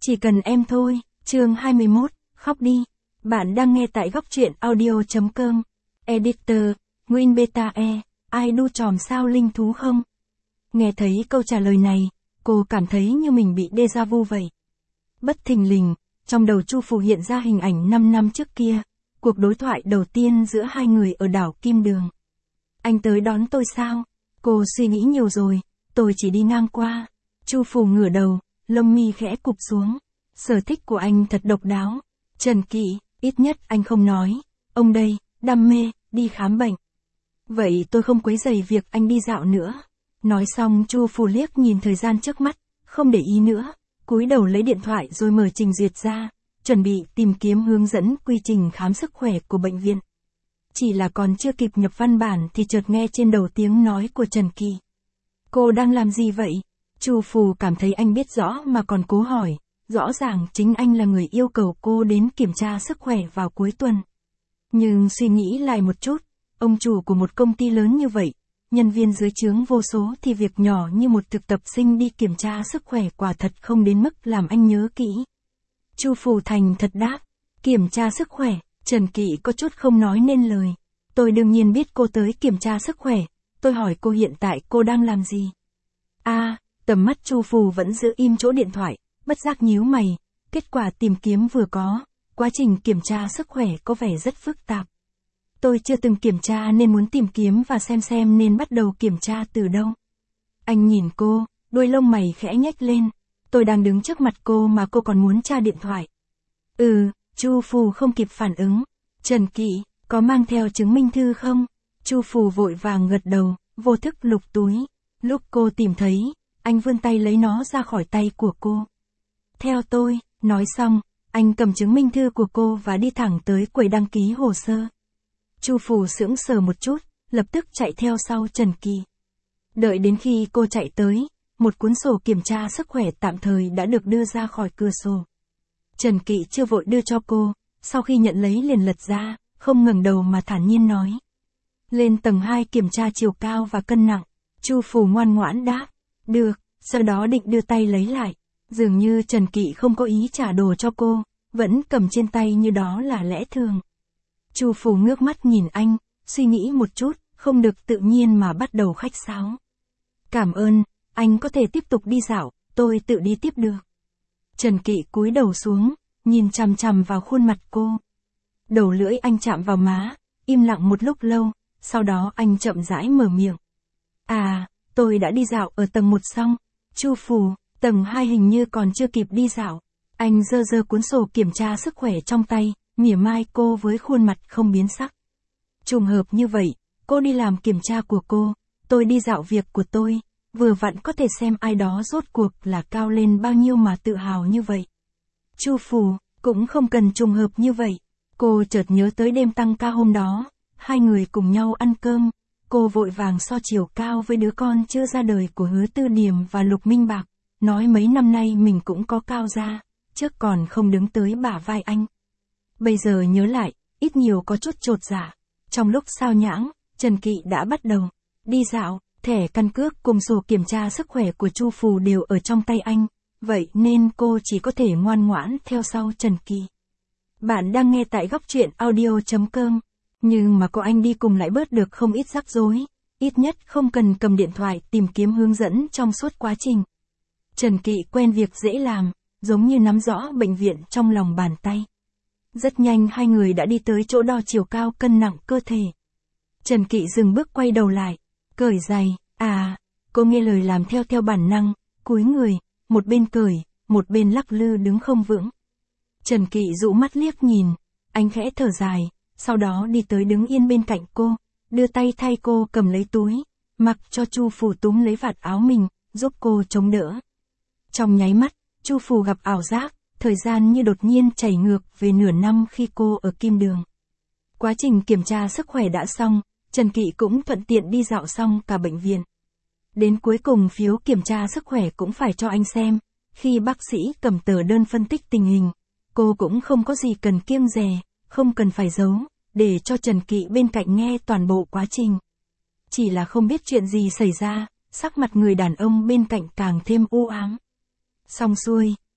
Chỉ cần em thôi, chương 21, khóc đi. Bạn đang nghe tại góc truyện audio.com. Editor, Nguyên Beta E, ai đu tròm sao linh thú không? Nghe thấy câu trả lời này, cô cảm thấy như mình bị déjà vu vậy. Bất thình lình, trong đầu Chu Phù hiện ra hình ảnh 5 năm trước kia, cuộc đối thoại đầu tiên giữa hai người ở đảo Kim Đường. Anh tới đón tôi sao? Cô suy nghĩ nhiều rồi, tôi chỉ đi ngang qua. Chu Phù ngửa đầu, lông mi khẽ cụp xuống. Sở thích của anh thật độc đáo. Trần Kỵ, ít nhất anh không nói. Ông đây, đam mê, đi khám bệnh. Vậy tôi không quấy rầy việc anh đi dạo nữa. Nói xong Chu Phù liếc nhìn thời gian trước mắt, không để ý nữa, cúi đầu lấy điện thoại rồi mở trình duyệt ra, chuẩn bị tìm kiếm hướng dẫn quy trình khám sức khỏe của bệnh viện. Chỉ là còn chưa kịp nhập văn bản thì chợt nghe trên đầu tiếng nói của Trần Kỵ. Cô đang làm gì vậy? Chu Phù cảm thấy anh biết rõ mà còn cố hỏi, rõ ràng chính anh là người yêu cầu cô đến kiểm tra sức khỏe vào cuối tuần. Nhưng suy nghĩ lại một chút, ông chủ của một công ty lớn như vậy, nhân viên dưới trướng vô số thì việc nhỏ như một thực tập sinh đi kiểm tra sức khỏe quả thật không đến mức làm anh nhớ kỹ. Chu Phù thành thật đáp, kiểm tra sức khỏe. Trần Kỵ có chút không nói nên lời. Tôi đương nhiên biết cô tới kiểm tra sức khỏe, tôi hỏi cô hiện tại cô đang làm gì? Tầm mắt Chu Phù vẫn giữ im chỗ điện thoại, bất giác nhíu mày, kết quả tìm kiếm vừa có, quá trình kiểm tra sức khỏe có vẻ rất phức tạp. Tôi chưa từng kiểm tra nên muốn tìm kiếm và xem nên bắt đầu kiểm tra từ đâu. Anh nhìn cô, đuôi lông mày khẽ nhếch lên, tôi đang đứng trước mặt cô mà cô còn muốn tra điện thoại. Chu Phù không kịp phản ứng. Trần Kỵ, có mang theo chứng minh thư không? Chu Phù vội vàng gật đầu, vô thức lục túi. Lúc cô tìm thấy, anh vươn tay lấy nó ra khỏi tay của cô. Theo tôi, nói xong, anh cầm chứng minh thư của cô và đi thẳng tới quầy đăng ký hồ sơ. Chu Phù sững sờ một chút, lập tức chạy theo sau Trần Kỵ. Đợi đến khi cô chạy tới, một cuốn sổ kiểm tra sức khỏe tạm thời đã được đưa ra khỏi cửa sổ. Trần Kỵ chưa vội đưa cho cô, sau khi nhận lấy liền lật ra, không ngẩng đầu mà thản nhiên nói. Lên tầng 2 kiểm tra chiều cao và cân nặng. Chu Phù ngoan ngoãn đáp. Được, sau đó định đưa tay lấy lại. Dường như Trần Kỵ không có ý trả đồ cho cô, vẫn cầm trên tay như đó là lẽ thường. Chu Phù ngước mắt nhìn anh, suy nghĩ một chút, không được tự nhiên mà bắt đầu khách sáo. Cảm ơn, anh có thể tiếp tục đi dạo, tôi tự đi tiếp được. Trần Kỵ cúi đầu xuống, nhìn chằm chằm vào khuôn mặt cô. Đầu lưỡi anh chạm vào má, im lặng một lúc lâu, sau đó anh chậm rãi mở miệng. Tôi đã đi dạo ở tầng 1 xong. Chu Phù, tầng 2 hình như còn chưa kịp đi dạo. Anh giơ cuốn sổ kiểm tra sức khỏe trong tay, mỉa mai cô với khuôn mặt không biến sắc. Trùng hợp như vậy, cô đi làm kiểm tra của cô, tôi đi dạo việc của tôi, vừa vặn có thể xem ai đó rốt cuộc là cao lên bao nhiêu mà tự hào như vậy. Chu Phù, cũng không cần trùng hợp như vậy. Cô chợt nhớ tới đêm tăng ca hôm đó, hai người cùng nhau ăn cơm, cô vội vàng so chiều cao với đứa con chưa ra đời của Hứa Tư Điểm và Lục Minh Bạc, nói mấy năm nay mình cũng có cao ra, trước còn không đứng tới bả vai anh. Bây giờ nhớ lại, ít nhiều có chút chột dạ. Trong lúc sao nhãng, Trần Kỵ đã bắt đầu đi dạo, thẻ căn cước cùng sổ kiểm tra sức khỏe của Chu Phù đều ở trong tay anh, vậy nên cô chỉ có thể ngoan ngoãn theo sau Trần Kỵ. Bạn đang nghe tại góc truyện audio.com, nhưng mà cô anh đi cùng lại bớt được không ít rắc rối, ít nhất không cần cầm điện thoại tìm kiếm hướng dẫn trong suốt quá trình. Trần Kỵ quen việc dễ làm, giống như nắm rõ bệnh viện trong lòng bàn tay. Rất nhanh hai người đã đi tới chỗ đo chiều cao cân nặng cơ thể. Trần Kỵ dừng bước quay đầu lại, cởi giày. Cô nghe lời làm theo bản năng, cúi người, một bên cởi, một bên lắc lư đứng không vững. Trần Kỵ dụ mắt liếc nhìn, anh khẽ thở dài, sau đó đi tới đứng yên bên cạnh cô, đưa tay thay cô cầm lấy túi, mặc cho Chu Phù túm lấy vạt áo mình, giúp cô chống đỡ. Trong nháy mắt, Chu Phù gặp ảo giác, thời gian như đột nhiên chảy ngược về nửa năm khi cô ở Kim Đường. Quá trình kiểm tra sức khỏe đã xong, Trần Kỵ cũng thuận tiện đi dạo xong cả bệnh viện. Đến cuối cùng phiếu kiểm tra sức khỏe cũng phải cho anh xem, khi bác sĩ cầm tờ đơn phân tích tình hình, cô cũng không có gì cần kiêng dè, không cần phải giấu, để cho Trần Kỵ bên cạnh nghe toàn bộ quá trình. Chỉ là không biết chuyện gì xảy ra, sắc mặt người đàn ông bên cạnh càng thêm u ám. Xong xuôi,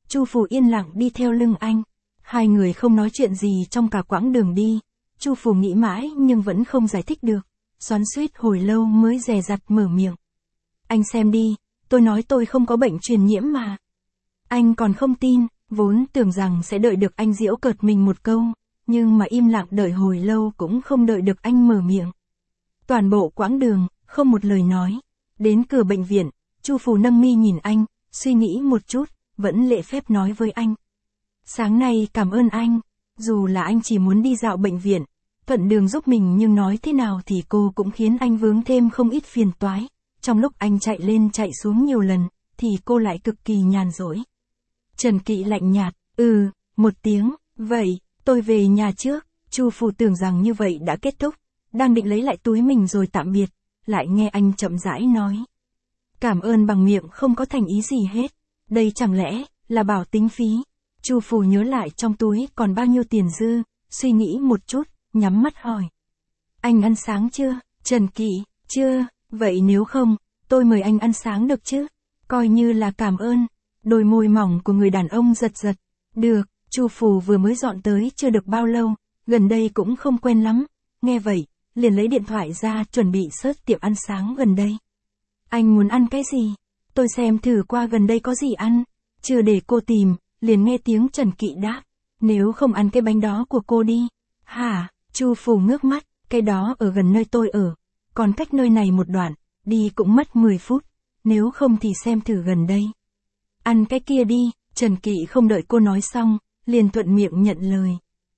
Chu Phủ yên lặng đi theo lưng anh. Hai người không nói chuyện gì trong cả quãng đường đi. Chu Phủ nghĩ mãi nhưng vẫn không giải thích được. Xoắn xuýt hồi lâu mới dè dặt mở miệng. Anh xem đi, tôi nói tôi không có bệnh truyền nhiễm mà. Anh còn không tin, vốn tưởng rằng sẽ đợi được anh giễu cợt mình một câu, nhưng mà im lặng đợi hồi lâu cũng không đợi được anh mở miệng. Toàn bộ quãng đường, không một lời nói. Đến cửa bệnh viện, Chu Phủ nâng mi nhìn anh, suy nghĩ một chút, vẫn lễ phép nói với anh. Sáng nay cảm ơn anh, dù là anh chỉ muốn đi dạo bệnh viện, thuận đường giúp mình nhưng nói thế nào thì cô cũng khiến anh vướng thêm không ít phiền toái. Trong lúc anh chạy lên chạy xuống nhiều lần, thì cô lại cực kỳ nhàn rỗi. Trần Kỵ lạnh nhạt, một tiếng, vậy, tôi về nhà trước. Chu Phủ tưởng rằng như vậy đã kết thúc, đang định lấy lại túi mình rồi tạm biệt, lại nghe anh chậm rãi nói. Cảm ơn bằng miệng không có thành ý gì hết, đây chẳng lẽ là bảo tính phí. Chu Phủ nhớ lại trong túi còn bao nhiêu tiền dư, suy nghĩ một chút, nhắm mắt hỏi. Anh ăn sáng chưa? Trần Kỵ, chưa, vậy nếu không, tôi mời anh ăn sáng được chứ? Coi như là cảm ơn. Đôi môi mỏng của người đàn ông giật giật. Được, Chu Phủ vừa mới dọn tới chưa được bao lâu, gần đây cũng không quen lắm. Nghe vậy, liền lấy điện thoại ra chuẩn bị search tiệm ăn sáng gần đây. Anh muốn ăn cái gì? Tôi xem thử qua gần đây có gì ăn. Chưa để cô tìm, liền nghe tiếng Trần Kỵ đáp. Nếu không ăn cái bánh đó của cô đi. Hả? Chu Phủ ngước mắt, cái đó ở gần nơi tôi ở. Còn cách nơi này một đoạn, đi cũng mất 10 phút. Nếu không thì xem thử gần đây. Ăn cái kia đi, Trần Kỵ không đợi cô nói xong, liền thuận miệng nhận lời.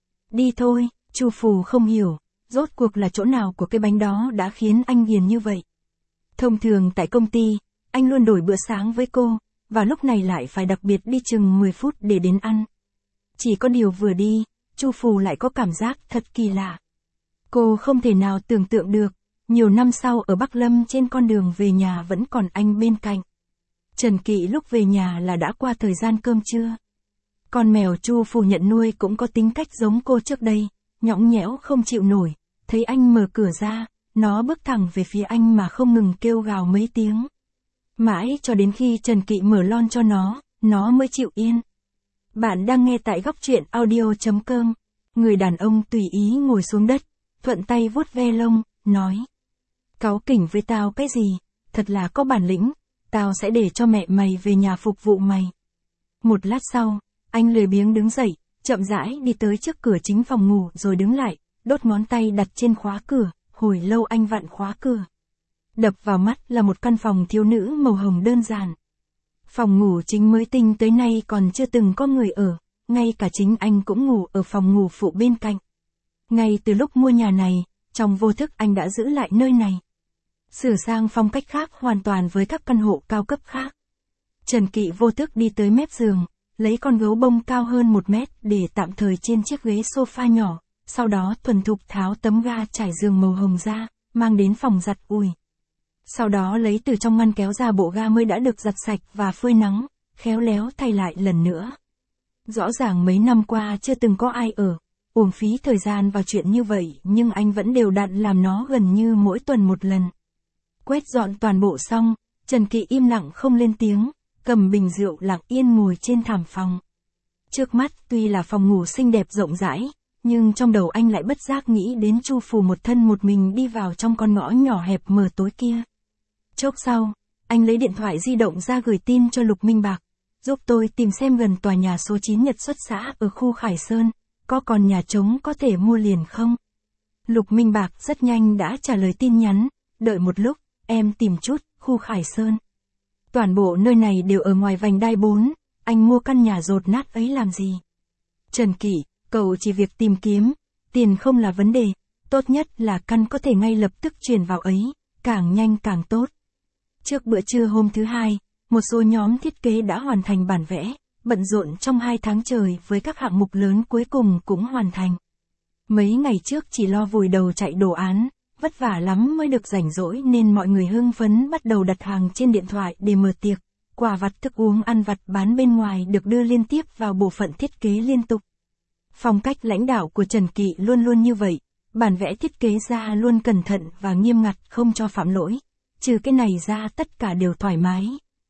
Đi thôi, Chu Phủ không hiểu, rốt cuộc là chỗ nào của cái bánh đó đã khiến anh ghiền như vậy. Thông thường tại công ty, anh luôn đổi bữa sáng với cô, và lúc này lại phải đặc biệt đi chừng 10 phút để đến ăn. Chỉ có điều vừa đi, Chu Phủ lại có cảm giác thật kỳ lạ. Cô không thể nào tưởng tượng được, nhiều năm sau ở Bắc Lâm trên con đường về nhà vẫn còn anh bên cạnh. Trần Kỵ lúc về nhà là đã qua thời gian cơm trưa. Con mèo Chu Phủ nhận nuôi cũng có tính cách giống cô trước đây, nhõng nhẽo không chịu nổi, thấy anh mở cửa ra, nó bước thẳng về phía anh mà không ngừng kêu gào mấy tiếng. Mãi cho đến khi Trần Kỵ mở lon cho nó mới chịu yên. Bạn đang nghe tại góc truyện audio.com. Người đàn ông tùy ý ngồi xuống đất, thuận tay vuốt ve lông, nói. Cáu kỉnh với tao cái gì, thật là có bản lĩnh, tao sẽ để cho mẹ mày về nhà phục vụ mày. Một lát sau, anh lười biếng đứng dậy, chậm rãi đi tới trước cửa chính phòng ngủ rồi đứng lại, đốt ngón tay đặt trên khóa cửa, hồi lâu anh vặn khóa cửa. Đập vào mắt là một căn phòng thiếu nữ màu hồng đơn giản. Phòng ngủ chính mới tinh tới nay còn chưa từng có người ở, ngay cả chính anh cũng ngủ ở phòng ngủ phụ bên cạnh. Ngay từ lúc mua nhà này, trong vô thức anh đã giữ lại nơi này. Sửa sang phong cách khác hoàn toàn với các căn hộ cao cấp khác. Trần Kỵ vô thức đi tới mép giường, lấy con gấu bông cao hơn 1 mét để tạm thời trên chiếc ghế sofa nhỏ, sau đó thuần thục tháo tấm ga trải giường màu hồng ra, mang đến phòng giặt ủi. Sau đó lấy từ trong ngăn kéo ra bộ ga mới đã được giặt sạch và phơi nắng, khéo léo thay lại lần nữa. Rõ ràng mấy năm qua chưa từng có ai ở, uổng phí thời gian vào chuyện như vậy nhưng anh vẫn đều đặn làm nó gần như mỗi tuần một lần. Quét dọn toàn bộ xong, Trần Kỵ im lặng không lên tiếng, cầm bình rượu lặng yên ngồi trên thảm phòng. Trước mắt tuy là phòng ngủ xinh đẹp rộng rãi, nhưng trong đầu anh lại bất giác nghĩ đến Chu Phủ một thân một mình đi vào trong con ngõ nhỏ hẹp mờ tối kia. Chốc sau, anh lấy điện thoại di động ra gửi tin cho Lục Minh Bạc, giúp tôi tìm xem gần tòa nhà số 9 Nhật Xuất xã ở khu Khải Sơn, có còn nhà trống có thể mua liền không? Lục Minh Bạc rất nhanh đã trả lời tin nhắn, đợi một lúc, em tìm chút, khu Khải Sơn. Toàn bộ nơi này đều ở ngoài vành đai 4, anh mua căn nhà dột nát ấy làm gì? Trần Kỵ, cậu chỉ việc tìm kiếm, tiền không là vấn đề, tốt nhất là căn có thể ngay lập tức chuyển vào ấy, càng nhanh càng tốt. Trước bữa trưa hôm thứ Hai, một số nhóm thiết kế đã hoàn thành bản vẽ, bận rộn trong 2 tháng trời với các hạng mục lớn cuối cùng cũng hoàn thành. Mấy ngày trước chỉ lo vùi đầu chạy đồ án, vất vả lắm mới được rảnh rỗi nên mọi người hưng phấn bắt đầu đặt hàng trên điện thoại để mở tiệc, quà vặt thức uống ăn vặt bán bên ngoài được đưa liên tiếp vào bộ phận thiết kế liên tục. Phong cách lãnh đạo của Trần Kỵ luôn luôn như vậy, bản vẽ thiết kế ra luôn cẩn thận và nghiêm ngặt không cho phạm lỗi, trừ cái này ra tất cả đều thoải mái,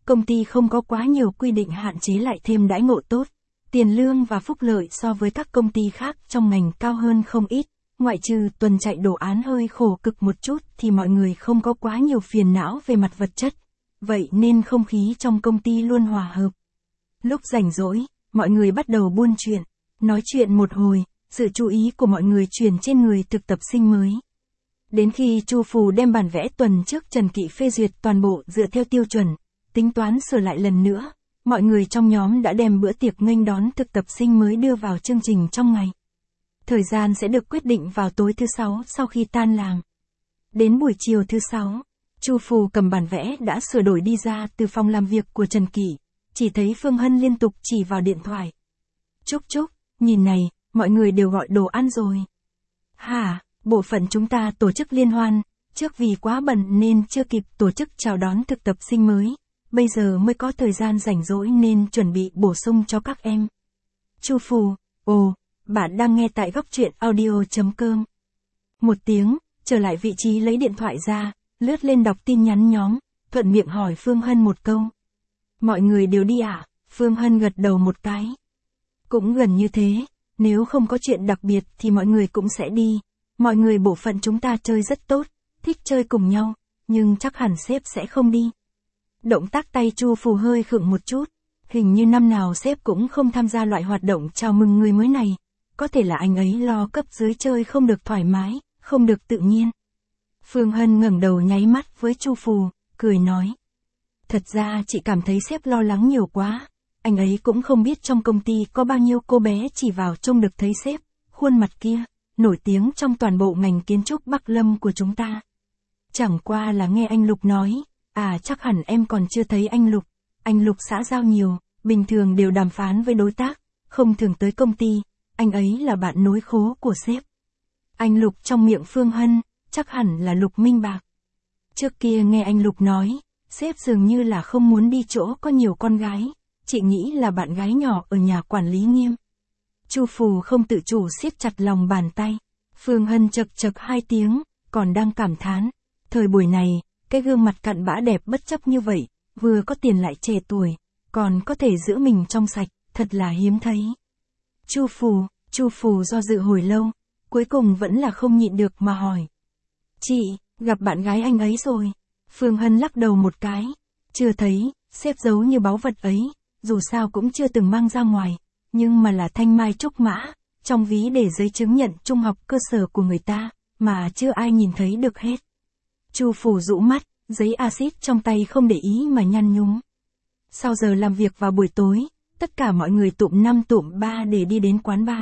công ty không có quá nhiều quy định hạn chế lại thêm đãi ngộ tốt. Tiền lương và phúc lợi so với các công ty khác trong ngành cao hơn không ít, ngoại trừ tuần chạy đồ án hơi khổ cực một chút thì mọi người không có quá nhiều phiền não về mặt vật chất. Vậy nên không khí trong công ty luôn hòa hợp. Lúc rảnh rỗi, mọi người bắt đầu buôn chuyện, nói chuyện một hồi, sự chú ý của mọi người chuyển trên người thực tập sinh mới. Đến khi Chu Phù đem bản vẽ tuần trước Trần Kỵ phê duyệt toàn bộ dựa theo tiêu chuẩn, tính toán sửa lại lần nữa, mọi người trong nhóm đã đem bữa tiệc nghênh đón thực tập sinh mới đưa vào chương trình trong ngày. Thời gian sẽ được quyết định vào tối thứ Sáu sau khi tan làm. Đến buổi chiều thứ Sáu, Chu Phù cầm bản vẽ đã sửa đổi đi ra từ phòng làm việc của Trần Kỵ, chỉ thấy Phương Hân liên tục chỉ vào điện thoại. Trúc, nhìn này, mọi người đều gọi đồ ăn rồi. Hả, bộ phận chúng ta tổ chức liên hoan, trước vì quá bận nên chưa kịp tổ chức chào đón thực tập sinh mới, bây giờ mới có thời gian rảnh rỗi nên chuẩn bị bổ sung cho các em. Chu Phù, bạn đang nghe tại góc truyện audio.com. Một tiếng, trở lại vị trí lấy điện thoại ra, lướt lên đọc tin nhắn nhóm, thuận miệng hỏi Phương Hân một câu. Mọi người đều đi à? Phương Hân gật đầu một cái. Cũng gần như thế, nếu không có chuyện đặc biệt thì mọi người cũng sẽ đi. Mọi người bộ phận chúng ta chơi rất tốt, thích chơi cùng nhau, nhưng chắc hẳn sếp sẽ không đi. Động tác tay Chu Phù hơi khựng một chút, hình như năm nào sếp cũng không tham gia loại hoạt động chào mừng người mới này. Có thể là anh ấy lo cấp dưới chơi không được thoải mái, không được tự nhiên. Phương Hân ngẩng đầu nháy mắt với Chu Phù, cười nói. Thật ra chị cảm thấy sếp lo lắng nhiều quá. Anh ấy cũng không biết trong công ty có bao nhiêu cô bé chỉ vào trông được thấy sếp, khuôn mặt kia, nổi tiếng trong toàn bộ ngành kiến trúc Bắc Lâm của chúng ta. Chẳng qua là nghe anh Lục nói, chắc hẳn em còn chưa thấy anh Lục xã giao nhiều, bình thường đều đàm phán với đối tác, không thường tới công ty, anh ấy là bạn nối khố của sếp. Anh Lục trong miệng Phương Hân, chắc hẳn là Lục Minh Bạc. Trước kia nghe anh Lục nói, sếp dường như là không muốn đi chỗ có nhiều con gái, chị nghĩ là bạn gái nhỏ ở nhà quản lý Nghiêm. Chu Phù không tự chủ siết chặt lòng bàn tay. Phương Hân chật hai tiếng, còn đang cảm thán. Thời buổi này, cái gương mặt cặn bã đẹp bất chấp như vậy, vừa có tiền lại trẻ tuổi, còn có thể giữ mình trong sạch, thật là hiếm thấy. Chu Phù do dự hồi lâu, cuối cùng vẫn là không nhịn được mà hỏi. Chị, gặp bạn gái anh ấy rồi. Phương Hân lắc đầu một cái. Chưa thấy, sếp giấu như báu vật ấy, dù sao cũng chưa từng mang ra ngoài, nhưng mà là thanh mai trúc mã, trong ví để giấy chứng nhận trung học cơ sở của người ta, mà chưa ai nhìn thấy được hết. Chu Phù rũ mắt, giấy axit trong tay không để ý mà nhăn nhúm. Sau giờ làm việc vào buổi tối, tất cả mọi người tụm 5 tụm 3 để đi đến quán bar.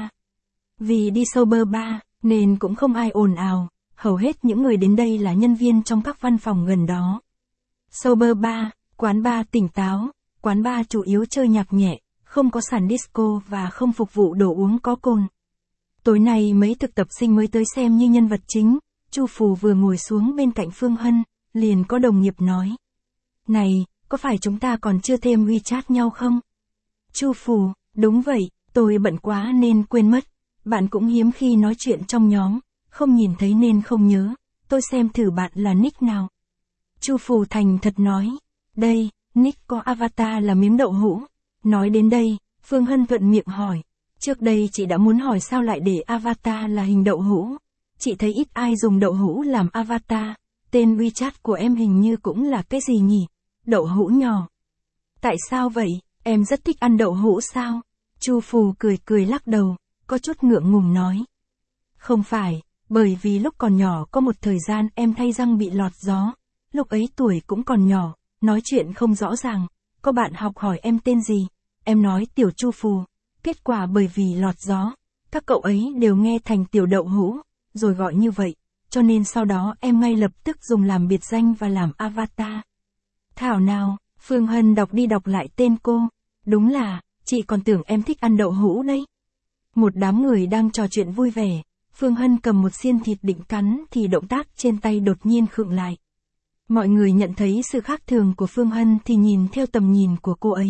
Vì đi sober bar, nên cũng không ai ồn ào, hầu hết những người đến đây là nhân viên trong các văn phòng gần đó. Sober bar, quán bar tỉnh táo, quán bar chủ yếu chơi nhạc nhẹ, không có sàn disco và không phục vụ đồ uống có cồn. Tối nay mấy thực tập sinh mới tới xem như nhân vật chính, Chu Phù vừa ngồi xuống bên cạnh Phương Hân, liền có đồng nghiệp nói. Này, có phải chúng ta còn chưa thêm WeChat nhau không? Chu Phù, đúng vậy, tôi bận quá nên quên mất, bạn cũng hiếm khi nói chuyện trong nhóm, không nhìn thấy nên không nhớ, tôi xem thử bạn là nick nào. Chu Phù thành thật nói, đây, nick có avatar là miếng đậu hũ. Nói đến đây, Phương Hân thuận miệng hỏi, trước đây chị đã muốn hỏi sao lại để avatar là hình đậu hũ. Chị thấy ít ai dùng đậu hũ làm avatar, tên WeChat của em hình như cũng là cái gì nhỉ? Đậu hũ nhỏ. Tại sao vậy, em rất thích ăn đậu hũ sao? Chu Phù cười lắc đầu, có chút ngượng ngùng nói. Không phải, bởi vì lúc còn nhỏ có một thời gian em thay răng bị lọt gió, lúc ấy tuổi cũng còn nhỏ, nói chuyện không rõ ràng, có bạn học hỏi em tên gì, em nói Tiểu Chu Phù, kết quả bởi vì lọt gió, các cậu ấy đều nghe thành Tiểu Đậu Hũ, rồi gọi như vậy, cho nên sau đó em ngay lập tức dùng làm biệt danh và làm avatar. Thảo nào, Phương Hân đọc đi đọc lại tên cô, đúng là, chị còn tưởng em thích ăn đậu hũ đấy. Một đám người đang trò chuyện vui vẻ, Phương Hân cầm một xiên thịt định cắn thì động tác trên tay đột nhiên khựng lại. Mọi người nhận thấy sự khác thường của Phương Hân thì nhìn theo tầm nhìn của cô ấy.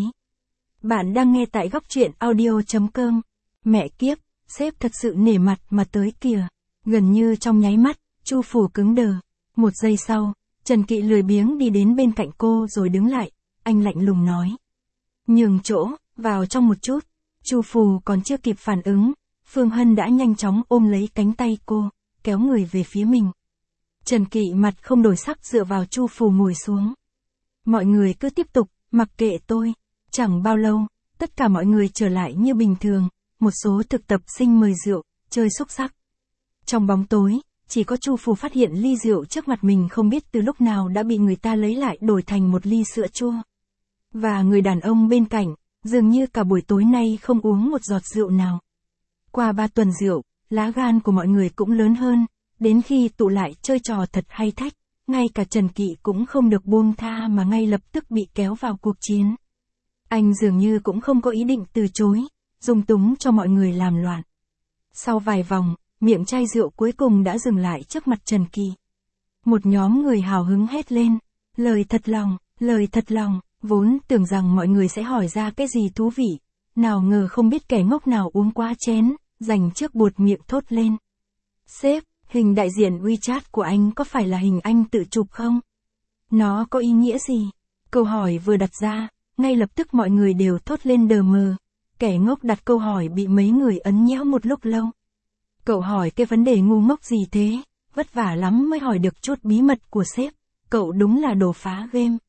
Bạn đang nghe tại góc truyện audio.com. Mẹ kiếp, sếp thật sự nể mặt mà tới kìa. Gần như trong nháy mắt, Chu Phù cứng đờ. Một giây sau, Trần Kỵ lười biếng đi đến bên cạnh cô rồi đứng lại. anh lạnh lùng nói. Nhường chỗ, vào trong một chút. Chu Phù còn chưa kịp phản ứng, Phương Hân đã nhanh chóng ôm lấy cánh tay cô, kéo người về phía mình. Trần Kỵ mặt không đổi sắc dựa vào Chu Phù ngồi xuống. Mọi người cứ tiếp tục, mặc kệ tôi. Chẳng bao lâu, tất cả mọi người trở lại như bình thường, một số thực tập sinh mời rượu, chơi xúc xắc. Trong bóng tối, chỉ có Chu Phù phát hiện ly rượu trước mặt mình không biết từ lúc nào đã bị người ta lấy lại đổi thành một ly sữa chua. Và người đàn ông bên cạnh, dường như cả buổi tối nay không uống một giọt rượu nào. Qua 3 tuần rượu, lá gan của mọi người cũng lớn hơn, đến khi tụ lại chơi trò thật hay thách, ngay cả Trần Kỵ cũng không được buông tha mà ngay lập tức bị kéo vào cuộc chiến. Anh dường như cũng không có ý định từ chối, dung túng cho mọi người làm loạn. Sau vài vòng, miệng chai rượu cuối cùng đã dừng lại trước mặt Trần Kỵ. Một nhóm người hào hứng hét lên, lời thật lòng, vốn tưởng rằng mọi người sẽ hỏi ra cái gì thú vị, nào ngờ không biết kẻ ngốc nào uống quá chén, dành trước buột miệng thốt lên. Sếp, hình đại diện WeChat của anh có phải là hình anh tự chụp không? Nó có ý nghĩa gì? Câu hỏi vừa đặt ra, ngay lập tức mọi người đều thốt lên đờ mờ. Kẻ ngốc đặt câu hỏi bị mấy người ấn nhéo một lúc lâu. Cậu hỏi cái vấn đề ngu ngốc gì thế? Vất vả lắm mới hỏi được chút bí mật của sếp. Cậu đúng là đồ phá game.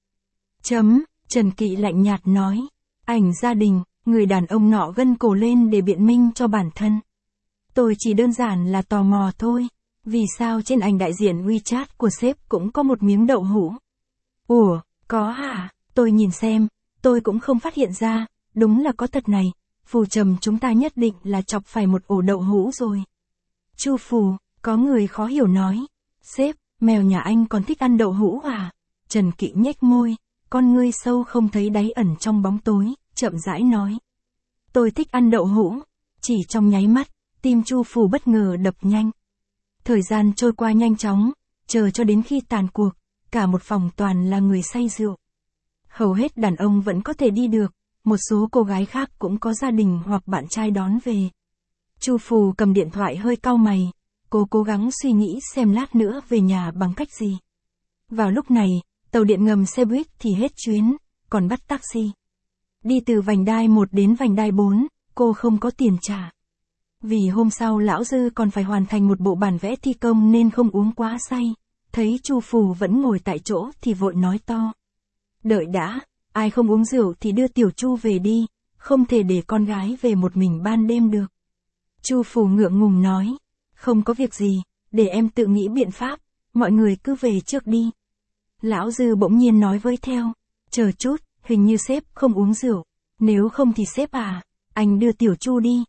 Trần Kỵ lạnh nhạt nói. Ảnh gia đình, người đàn ông nọ gân cổ lên để biện minh cho bản thân. Tôi chỉ đơn giản là tò mò thôi. Vì sao trên ảnh đại diện WeChat của sếp cũng có một miếng đậu hũ? Ủa, có hả? Tôi nhìn xem, tôi cũng không phát hiện ra, đúng là có thật này. Phù Trầm chúng ta nhất định là chọc phải một ổ đậu hũ rồi. Chu Phù, có người khó hiểu nói. Sếp, mèo nhà anh còn thích ăn đậu hũ à? Trần Kỵ nhếch môi, con ngươi sâu không thấy đáy ẩn trong bóng tối, chậm rãi nói. Tôi thích ăn đậu hũ. Chỉ trong nháy mắt, tim Chu Phù bất ngờ đập nhanh. Thời gian trôi qua nhanh chóng, chờ cho đến khi tàn cuộc, cả một phòng toàn là người say rượu. Hầu hết đàn ông vẫn có thể đi được, một số cô gái khác cũng có gia đình hoặc bạn trai đón về. Chu Phù cầm điện thoại hơi cau mày, cô cố gắng suy nghĩ xem lát nữa về nhà bằng cách gì. Vào lúc này, tàu điện ngầm xe buýt thì hết chuyến, còn bắt taxi. Đi từ vành đai 1 đến vành đai 4, cô không có tiền trả. Vì hôm sau lão Dư còn phải hoàn thành một bộ bản vẽ thi công nên không uống quá say. Thấy Chu Phù vẫn ngồi tại chỗ thì vội nói to. Đợi đã, ai không uống rượu thì đưa Tiểu Chu về đi, không thể để con gái về một mình ban đêm được. Chu Phù ngượng ngùng nói, không có việc gì, để em tự nghĩ biện pháp, mọi người cứ về trước đi. Lão Dư bỗng nhiên nói với theo, chờ chút, hình như sếp không uống rượu, nếu không thì sếp à, anh đưa Tiểu Chu đi.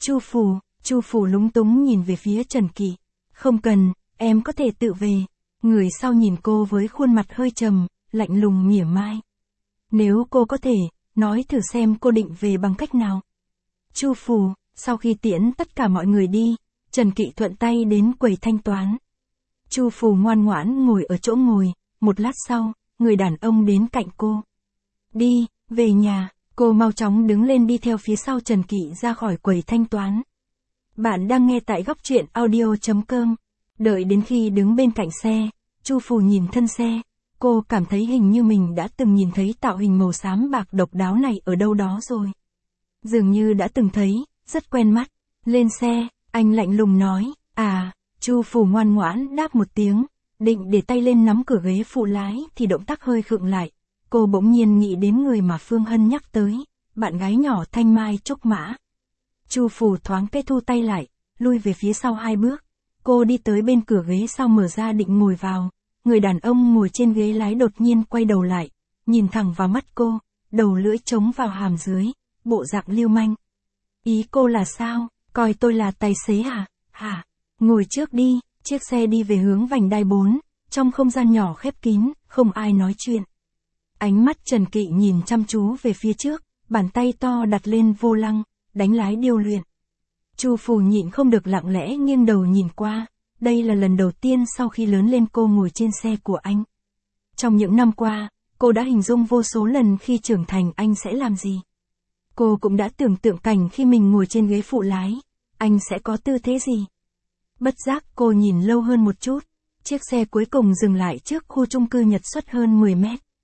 Chu Phù lúng túng nhìn về phía Trần Kỵ, không cần, em có thể tự về. Người sau nhìn cô với khuôn mặt hơi trầm, lạnh lùng mỉa mai. Nếu cô có thể, nói thử xem cô định về bằng cách nào. Chu Phù, sau khi tiễn tất cả mọi người đi, Trần Kỵ thuận tay đến quầy thanh toán. Chu Phù ngoan ngoãn ngồi ở chỗ ngồi, một lát sau, người đàn ông đến cạnh cô. Đi, về nhà, cô mau chóng đứng lên đi theo phía sau Trần Kỵ ra khỏi quầy thanh toán. Bạn đang nghe tại góc truyện audio.com. Đợi đến khi đứng bên cạnh xe, Chu Phù nhìn thân xe, cô cảm thấy hình như mình đã từng nhìn thấy tạo hình màu xám bạc độc đáo này ở đâu đó rồi. Dường như đã từng thấy, rất quen mắt. Lên xe, anh lạnh lùng nói, Chu Phù ngoan ngoãn đáp một tiếng, định để tay lên nắm cửa ghế phụ lái thì động tác hơi khựng lại. Cô bỗng nhiên nghĩ đến người mà Phương Hân nhắc tới, bạn gái nhỏ Thanh Mai Trúc Mã. Chu Phù thoáng cái thu tay lại, lui về phía sau 2 bước. Cô đi tới bên cửa ghế sau mở ra định ngồi vào. Người đàn ông ngồi trên ghế lái đột nhiên quay đầu lại, nhìn thẳng vào mắt cô, đầu lưỡi chống vào hàm dưới, bộ dạng lưu manh. Ý cô là sao, coi tôi là tài xế à? Hả? Ngồi trước đi, chiếc xe đi về hướng vành đai 4, trong không gian nhỏ khép kín, không ai nói chuyện. Ánh mắt Trần Kỵ nhìn chăm chú về phía trước, bàn tay to đặt lên vô lăng, đánh lái điêu luyện. Chu Phù nhịn không được lặng lẽ nghiêng đầu nhìn qua, đây là lần đầu tiên sau khi lớn lên cô ngồi trên xe của anh. Trong những năm qua, cô đã hình dung vô số lần khi trưởng thành anh sẽ làm gì. Cô cũng đã tưởng tượng cảnh khi mình ngồi trên ghế phụ lái, anh sẽ có tư thế gì. Bất giác cô nhìn lâu hơn một chút, chiếc xe cuối cùng dừng lại trước khu chung cư Nhật Xuất hơn 10 mét.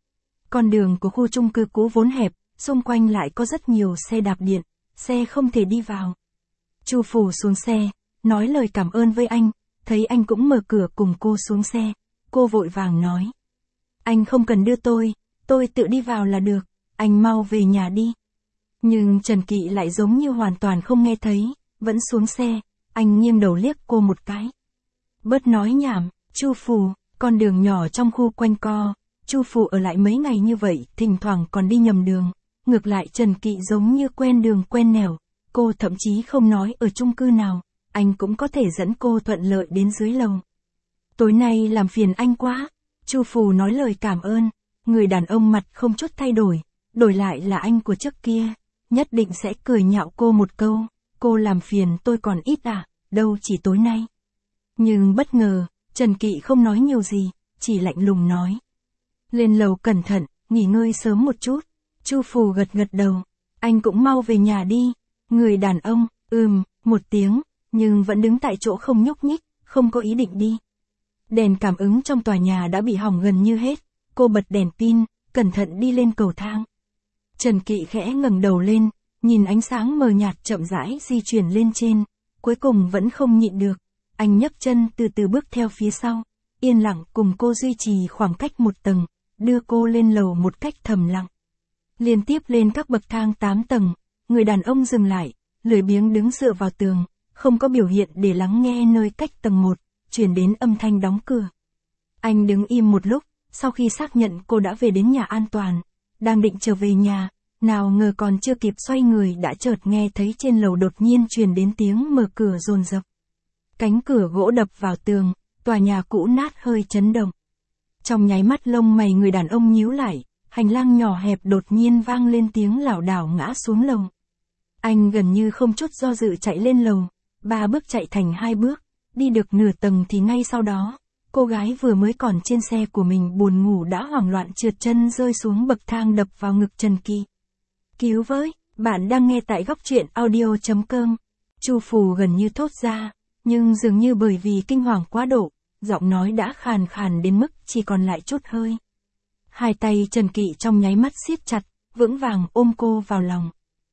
Con đường của khu chung cư cũ vốn hẹp, xung quanh lại có rất nhiều xe đạp điện, xe không thể đi vào. Chu Phủ xuống xe, nói lời cảm ơn với anh, thấy anh cũng mở cửa cùng cô xuống xe, cô vội vàng nói. Anh không cần đưa tôi tự đi vào là được, anh mau về nhà đi. Nhưng Trần Kỵ lại giống như hoàn toàn không nghe thấy, vẫn xuống xe, anh nghiêng đầu liếc cô một cái. Bớt nói nhảm, Chu Phủ, con đường nhỏ trong khu quanh co, Chu Phủ ở lại mấy ngày như vậy, thỉnh thoảng còn đi nhầm đường, ngược lại Trần Kỵ giống như quen đường quen nẻo, cô thậm chí không nói ở chung cư nào, anh cũng có thể dẫn cô thuận lợi đến dưới lầu. Tối nay làm phiền anh quá, Chu Phủ nói lời cảm ơn, người đàn ông mặt không chút thay đổi, đổi lại là anh của trước kia, nhất định sẽ cười nhạo cô một câu, cô làm phiền tôi còn ít à, đâu chỉ tối nay. Nhưng bất ngờ, Trần Kỵ không nói nhiều gì, chỉ lạnh lùng nói. Lên lầu cẩn thận, nghỉ ngơi sớm một chút. Chu Phủ gật đầu, anh cũng mau về nhà đi. Người đàn ông, một tiếng, nhưng vẫn đứng tại chỗ không nhúc nhích, không có ý định đi. Đèn cảm ứng trong tòa nhà đã bị hỏng gần như hết, cô bật đèn pin, cẩn thận đi lên cầu thang. Trần Kỵ khẽ ngẩng đầu lên, nhìn ánh sáng mờ nhạt chậm rãi di chuyển lên trên, cuối cùng vẫn không nhịn được. Anh nhấc chân từ từ bước theo phía sau, yên lặng cùng cô duy trì khoảng cách một tầng, đưa cô lên lầu một cách thầm lặng. Liên tiếp lên các bậc thang 8 tầng, người đàn ông dừng lại, lười biếng đứng dựa vào tường, không có biểu hiện để lắng nghe nơi cách tầng 1, truyền đến âm thanh đóng cửa. Anh đứng im một lúc, sau khi xác nhận cô đã về đến nhà an toàn, đang định trở về nhà, nào ngờ còn chưa kịp xoay người đã chợt nghe thấy trên lầu đột nhiên truyền đến tiếng mở cửa dồn dập. Cánh cửa gỗ đập vào tường, tòa nhà cũ nát hơi chấn động. Trong nháy mắt lông mày người đàn ông nhíu lại, hành lang nhỏ hẹp đột nhiên vang lên tiếng lảo đảo ngã xuống lầu. Anh gần như không chút do dự chạy lên lầu, 3 bước chạy thành 2 bước, đi được nửa tầng thì ngay sau đó, cô gái vừa mới còn trên xe của mình buồn ngủ đã hoảng loạn trượt chân rơi xuống bậc thang đập vào ngực Trần Kỵ. Cứu với, bạn đang nghe tại góc truyện audio.com. Chu Phủ gần như thốt ra, nhưng dường như bởi vì kinh hoàng quá độ, giọng nói đã khàn khàn đến mức chỉ còn lại chút hơi. Hai tay Trần Kỵ trong nháy mắt siết chặt, vững vàng ôm cô vào lòng.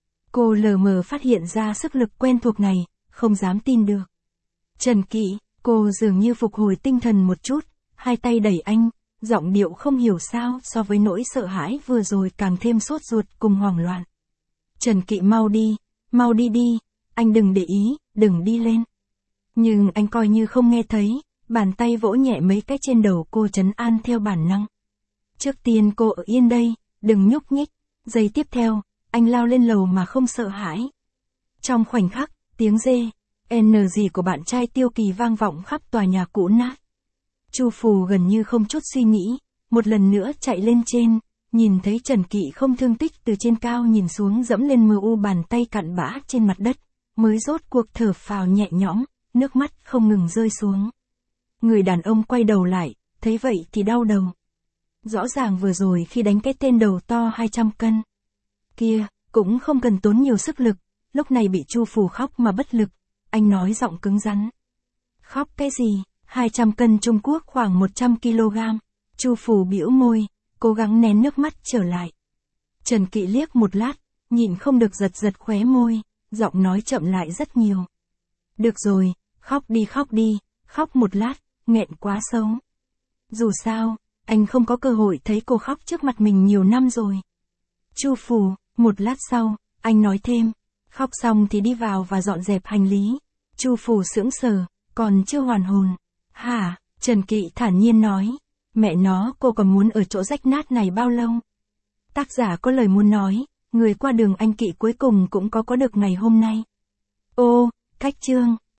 Cô lờ mờ phát hiện ra sức lực quen thuộc này, không dám tin được. Trần Kỵ, cô dường như phục hồi tinh thần một chút, hai tay đẩy anh, giọng điệu không hiểu sao so với nỗi sợ hãi vừa rồi càng thêm sốt ruột cùng hoảng loạn. Trần Kỵ mau đi đi, anh đừng để ý, đừng đi lên. Nhưng anh coi như không nghe thấy, bàn tay vỗ nhẹ mấy cái trên đầu cô trấn an theo bản năng. Trước tiên cô ở yên đây, đừng nhúc nhích, giây tiếp theo, anh lao lên lầu mà không sợ hãi. Trong khoảnh khắc, tiếng rê, gì của bạn trai Tiêu Kỳ vang vọng khắp tòa nhà cũ nát. Chu Phủ gần như không chút suy nghĩ, một lần nữa chạy lên trên, nhìn thấy Trần Kỵ không thương tích từ trên cao nhìn xuống dẫm lên mờ u bàn tay cặn bã trên mặt đất, mới rốt cuộc thở phào nhẹ nhõm, nước mắt không ngừng rơi xuống. Người đàn ông quay đầu lại, thấy vậy thì đau đầu. Rõ ràng vừa rồi khi đánh cái tên đầu to 200 cân kia, cũng không cần tốn nhiều sức lực, lúc này bị Chu Phủ khóc mà bất lực, anh nói giọng cứng rắn. Khóc cái gì, 200 cân Trung Quốc khoảng 100 kg, Chu Phủ bĩu môi, cố gắng nén nước mắt trở lại. Trần Kỵ liếc một lát, nhịn không được giật khóe môi, giọng nói chậm lại rất nhiều. Được rồi, khóc đi, khóc một lát, nghẹn quá sâu. Dù sao, anh không có cơ hội thấy cô khóc trước mặt mình nhiều năm rồi. Chu Phủ, một lát sau, anh nói thêm, khóc xong thì đi vào và dọn dẹp hành lý. Chu Phủ sững sờ, còn chưa hoàn hồn. Hả? Trần Kỵ thản nhiên nói, mẹ nó cô còn muốn ở chỗ rách nát này bao lâu? Tác giả có lời muốn nói, người qua đường anh Kỵ cuối cùng cũng có được ngày hôm nay. Ô, cách chương.